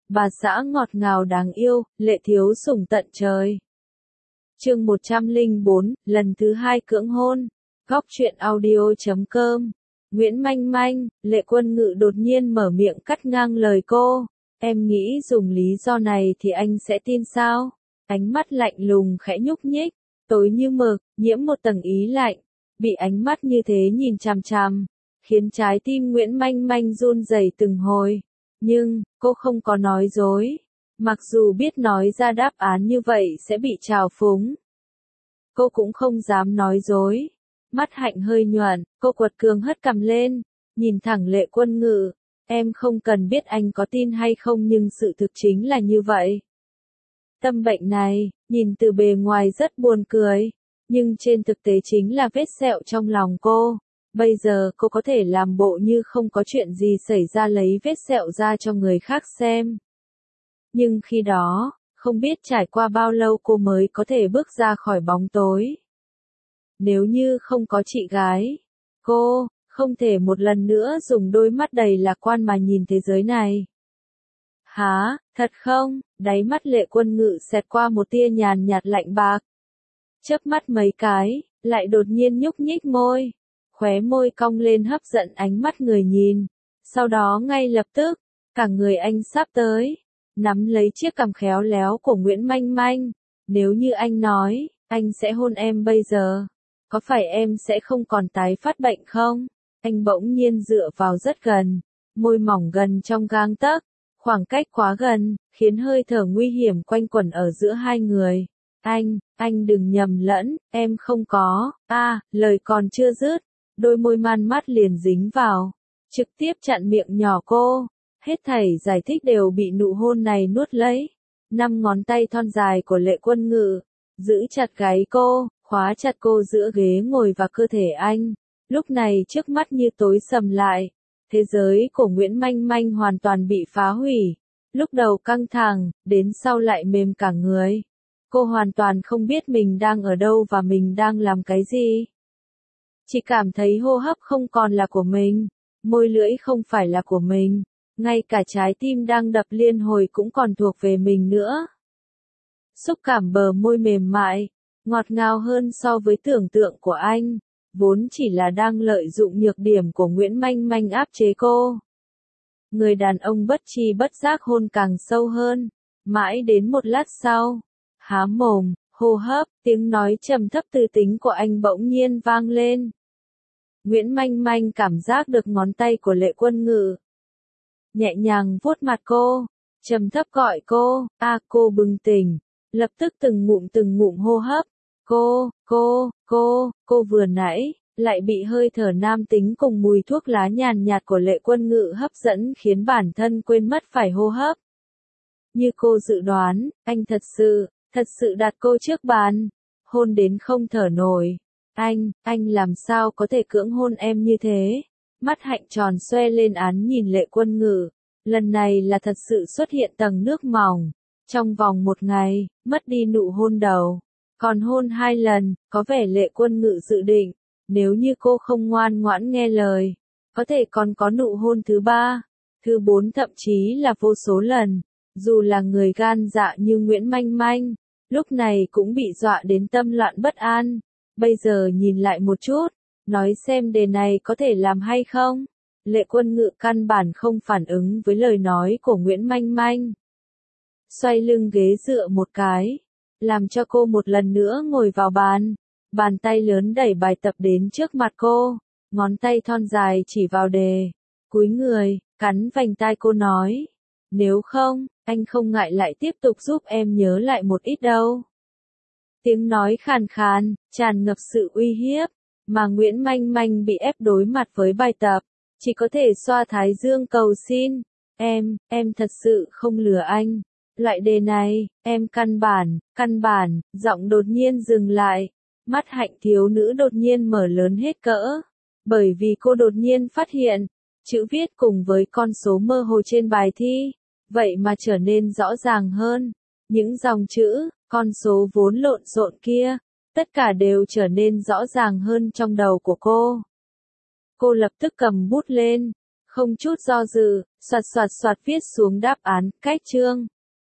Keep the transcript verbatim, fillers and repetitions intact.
bà xã ngọt ngào đáng yêu, lệ thiếu sủng tận trời. Chương một trăm lẻ bốn, lần thứ hai cưỡng hôn. Góc truyện audio chấm com. Nguyễn Manh Manh, Lệ Quân Ngự đột nhiên mở miệng cắt ngang lời cô. Em nghĩ dùng lý do này thì anh sẽ tin sao? Ánh mắt lạnh lùng khẽ nhúc nhích, tối như mực, nhiễm một tầng ý lạnh. Bị ánh mắt như thế nhìn chằm chằm, khiến trái tim Nguyễn Manh Manh run rẩy từng hồi. Nhưng, cô không có nói dối. Mặc dù biết nói ra đáp án như vậy sẽ bị trào phúng, cô cũng không dám nói dối. Mắt Hạnh hơi nhuận, cô quật cường hất cằm lên, nhìn thẳng Lệ Quân Ngự. Em không cần biết anh có tin hay không nhưng sự thực chính là như vậy. Tâm bệnh này, nhìn từ bề ngoài rất buồn cười, nhưng trên thực tế chính là vết sẹo trong lòng cô. Bây giờ cô có thể làm bộ như không có chuyện gì xảy ra lấy vết sẹo ra cho người khác xem. Nhưng khi đó, không biết trải qua bao lâu cô mới có thể bước ra khỏi bóng tối. Nếu như không có chị gái, cô không thể một lần nữa dùng đôi mắt đầy lạc quan mà nhìn thế giới này. Hả, thật không? Đáy mắt Lệ Quân Ngự xẹt qua một tia nhàn nhạt lạnh bạc. Chớp mắt mấy cái, lại đột nhiên nhúc nhích môi. Khóe môi cong lên hấp dẫn ánh mắt người nhìn. Sau đó ngay lập tức, cả người anh sắp tới, nắm lấy chiếc cằm khéo léo của Nguyễn Manh Manh. Nếu như anh nói, anh sẽ hôn em bây giờ, có phải em sẽ không còn tái phát bệnh không? Anh bỗng nhiên dựa vào rất gần, môi mỏng gần trong gang tấc, khoảng cách quá gần, khiến hơi thở nguy hiểm quanh quẩn ở giữa hai người. Anh, anh đừng nhầm lẫn, em không có, a à, lời còn chưa dứt, đôi môi man mắt liền dính vào, trực tiếp chặn miệng nhỏ cô. Hết thảy giải thích đều bị nụ hôn này nuốt lấy. Năm ngón tay thon dài của Lệ Quân Ngự giữ chặt gáy cô, khóa chặt cô giữa ghế ngồi và cơ thể anh. Lúc này trước mắt như tối sầm lại, thế giới của Nguyễn Manh Manh hoàn toàn bị phá hủy. Lúc đầu căng thẳng, đến sau lại mềm cả người. Cô hoàn toàn không biết mình đang ở đâu và mình đang làm cái gì. Chỉ cảm thấy hô hấp không còn là của mình, môi lưỡi không phải là của mình, ngay cả trái tim đang đập liên hồi cũng còn thuộc về mình nữa. Xúc cảm bờ môi mềm mại, ngọt ngào hơn so với tưởng tượng của anh, vốn chỉ là đang lợi dụng nhược điểm của Nguyễn Manh Manh áp chế cô. Người đàn ông bất tri bất giác hôn càng sâu hơn, mãi đến một lát sau, há mồm, hô hấp, tiếng nói trầm thấp tư tính của anh bỗng nhiên vang lên. Nguyễn Manh Manh cảm giác được ngón tay của Lệ Quân Ngự nhẹ nhàng vuốt mặt cô, trầm thấp gọi cô, a cô bừng tỉnh, lập tức từng ngụm từng ngụm hô hấp. Cô, cô, cô, cô vừa nãy, lại bị hơi thở nam tính cùng mùi thuốc lá nhàn nhạt của Lệ Quân Ngự hấp dẫn khiến bản thân quên mất phải hô hấp. Như cô dự đoán, anh thật sự, thật sự đặt cô trước bàn, hôn đến không thở nổi. Anh, anh làm sao có thể cưỡng hôn em như thế? Mắt Hạnh tròn xoe lên án nhìn Lệ Quân Ngự, lần này là thật sự xuất hiện tầng nước mỏng. Trong vòng một ngày, mất đi nụ hôn đầu, còn hôn hai lần, có vẻ Lệ Quân Ngự dự định, nếu như cô không ngoan ngoãn nghe lời, có thể còn có nụ hôn thứ ba, thứ bốn thậm chí là vô số lần. Dù là người gan dạ như Nguyễn Manh Manh, lúc này cũng bị dọa đến tâm loạn bất an. Bây giờ nhìn lại một chút, nói xem đề này có thể làm hay không? Lệ Quân Ngự căn bản không phản ứng với lời nói của Nguyễn Manh Manh. Xoay lưng ghế dựa một cái, làm cho cô một lần nữa ngồi vào bàn. Bàn tay lớn đẩy bài tập đến trước mặt cô, ngón tay thon dài chỉ vào đề. Cúi người, cắn vành tai cô nói. Nếu không, anh không ngại lại tiếp tục giúp em nhớ lại một ít đâu. Tiếng nói khàn khàn, tràn ngập sự uy hiếp, mà Nguyễn Manh Manh bị ép đối mặt với bài tập, chỉ có thể xoa thái dương cầu xin. Em, em thật sự không lừa anh. Loại đề này, em căn bản, căn bản, giọng đột nhiên dừng lại. Mắt Hạnh thiếu nữ đột nhiên mở lớn hết cỡ. Bởi vì cô đột nhiên phát hiện, chữ viết cùng với con số mơ hồ trên bài thi, vậy mà trở nên rõ ràng hơn. Những dòng chữ, con số vốn lộn xộn kia, tất cả đều trở nên rõ ràng hơn trong đầu của cô. Cô lập tức cầm bút lên, không chút do dự, Soạt soạt soạt viết xuống đáp án, cách chương.